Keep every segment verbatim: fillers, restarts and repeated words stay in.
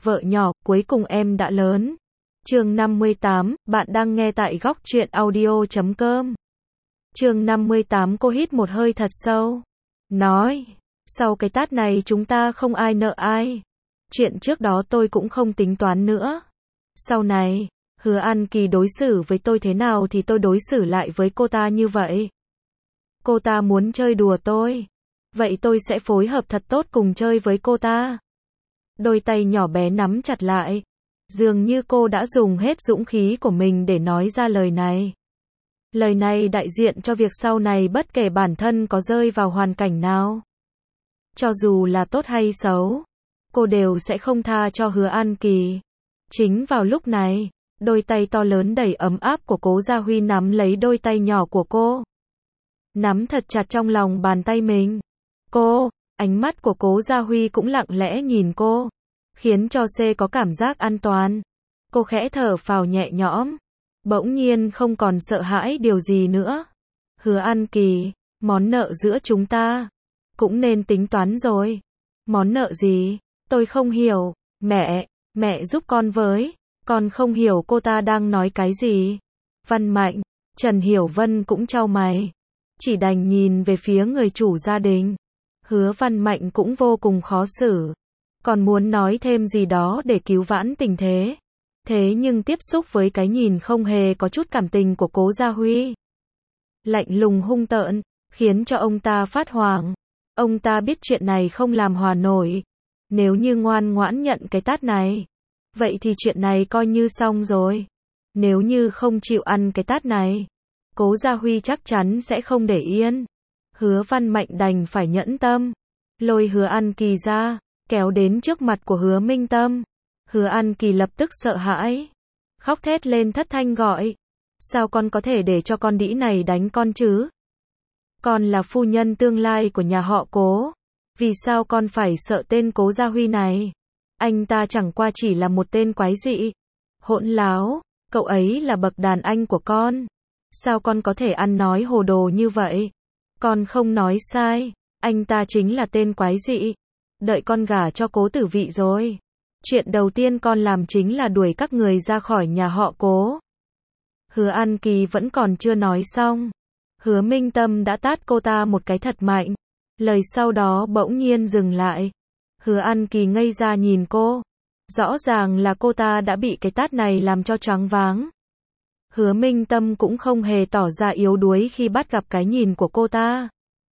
Vợ nhỏ, cuối cùng em đã lớn. Chương năm mươi tám, bạn đang nghe tại góc truyện audio chấm com. Chương năm mươi tám, cô hít một hơi thật sâu. Nói, sau cái tát này chúng ta không ai nợ ai. Chuyện trước đó tôi cũng không tính toán nữa. Sau này, Hứa An Kỳ đối xử với tôi thế nào thì tôi đối xử lại với cô ta như vậy. Cô ta muốn chơi đùa tôi. Vậy tôi sẽ phối hợp thật tốt cùng chơi với cô ta. Đôi tay nhỏ bé nắm chặt lại. Dường như cô đã dùng hết dũng khí của mình để nói ra lời này. Lời này đại diện cho việc sau này bất kể bản thân có rơi vào hoàn cảnh nào. Cho dù là tốt hay xấu, cô đều sẽ không tha cho Hứa An Kỳ. Chính vào lúc này, đôi tay to lớn đầy ấm áp của Cố Gia Huy nắm lấy đôi tay nhỏ của cô. Nắm thật chặt trong lòng bàn tay mình. Cô, ánh mắt của Cố Gia Huy cũng lặng lẽ nhìn cô, khiến cho C có cảm giác an toàn. Cô khẽ thở phào nhẹ nhõm, bỗng nhiên không còn sợ hãi điều gì nữa. Hứa An Kỳ, món nợ giữa chúng ta cũng nên tính toán rồi. Món nợ gì? Tôi không hiểu. Mẹ, mẹ giúp con với. Con không hiểu cô ta đang nói cái gì. Văn Mạnh, Trần Hiểu Vân cũng chau mày, chỉ đành nhìn về phía người chủ gia đình. Hứa Văn Mạnh cũng vô cùng khó xử, còn muốn nói thêm gì đó để cứu vãn tình thế. Thế nhưng tiếp xúc với cái nhìn không hề có chút cảm tình của Cố Gia Huy, lạnh lùng hung tợn, khiến cho ông ta phát hoảng. Ông ta biết chuyện này không làm hòa nổi. Nếu như ngoan ngoãn nhận cái tát này, vậy thì chuyện này coi như xong rồi. Nếu như không chịu ăn cái tát này, Cố Gia Huy chắc chắn sẽ không để yên. Hứa Văn Mạnh đành phải nhẫn tâm, lôi Hứa An Kỳ ra, kéo đến trước mặt của Hứa Minh Tâm. Hứa An Kỳ lập tức sợ hãi, khóc thét lên thất thanh gọi. Sao con có thể để cho con đĩ này đánh con chứ? Con là phu nhân tương lai của nhà họ Cố. Vì sao con phải sợ tên Cố Gia Huy này? Anh ta chẳng qua chỉ là một tên quái dị. Hỗn láo, cậu ấy là bậc đàn anh của con. Sao con có thể ăn nói hồ đồ như vậy? Con không nói sai, anh ta chính là tên quái dị. Đợi con gả cho Cố Tử Vị rồi, chuyện đầu tiên con làm chính là đuổi các người ra khỏi nhà họ Cố. Hứa An Kỳ vẫn còn chưa nói xong, Hứa Minh Tâm đã tát cô ta một cái thật mạnh. Lời sau đó bỗng nhiên dừng lại. Hứa An Kỳ ngây ra nhìn cô. Rõ ràng là cô ta đã bị cái tát này làm cho choáng váng. Hứa Minh Tâm cũng không hề tỏ ra yếu đuối khi bắt gặp cái nhìn của cô ta.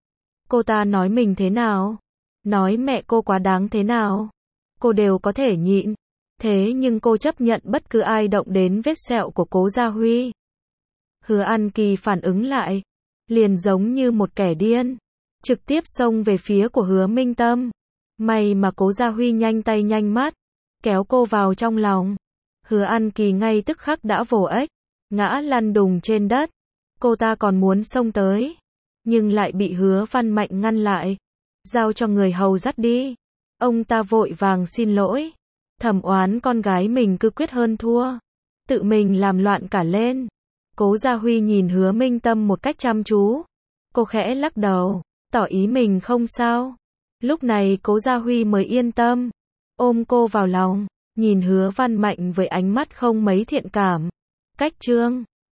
Cô ta nói mình thế nào, nói mẹ cô quá đáng thế nào, cô đều có thể nhịn. Thế nhưng cô chấp nhận bất cứ ai động đến vết sẹo của Cố Gia Huy. Hứa An Kỳ phản ứng lại, liền giống như một kẻ điên, trực tiếp xông về phía của Hứa Minh Tâm. May mà Cố Gia Huy nhanh tay nhanh mắt, kéo cô vào trong lòng. Hứa An Kỳ ngay tức khắc đã vồ ếch, ngã lăn đùng trên đất. Cô ta còn muốn xông tới, nhưng lại bị Hứa Văn Mạnh ngăn lại. Giao cho người hầu dắt đi. Ông ta vội vàng xin lỗi, thầm oán con gái mình cứ quyết hơn thua, tự mình làm loạn cả lên. Cố Gia Huy nhìn Hứa Minh Tâm một cách chăm chú. Cô khẽ lắc đầu, tỏ ý mình không sao. Lúc này Cố Gia Huy mới yên tâm, ôm cô vào lòng, nhìn Hứa Văn Mạnh với ánh mắt không mấy thiện cảm. Cách chương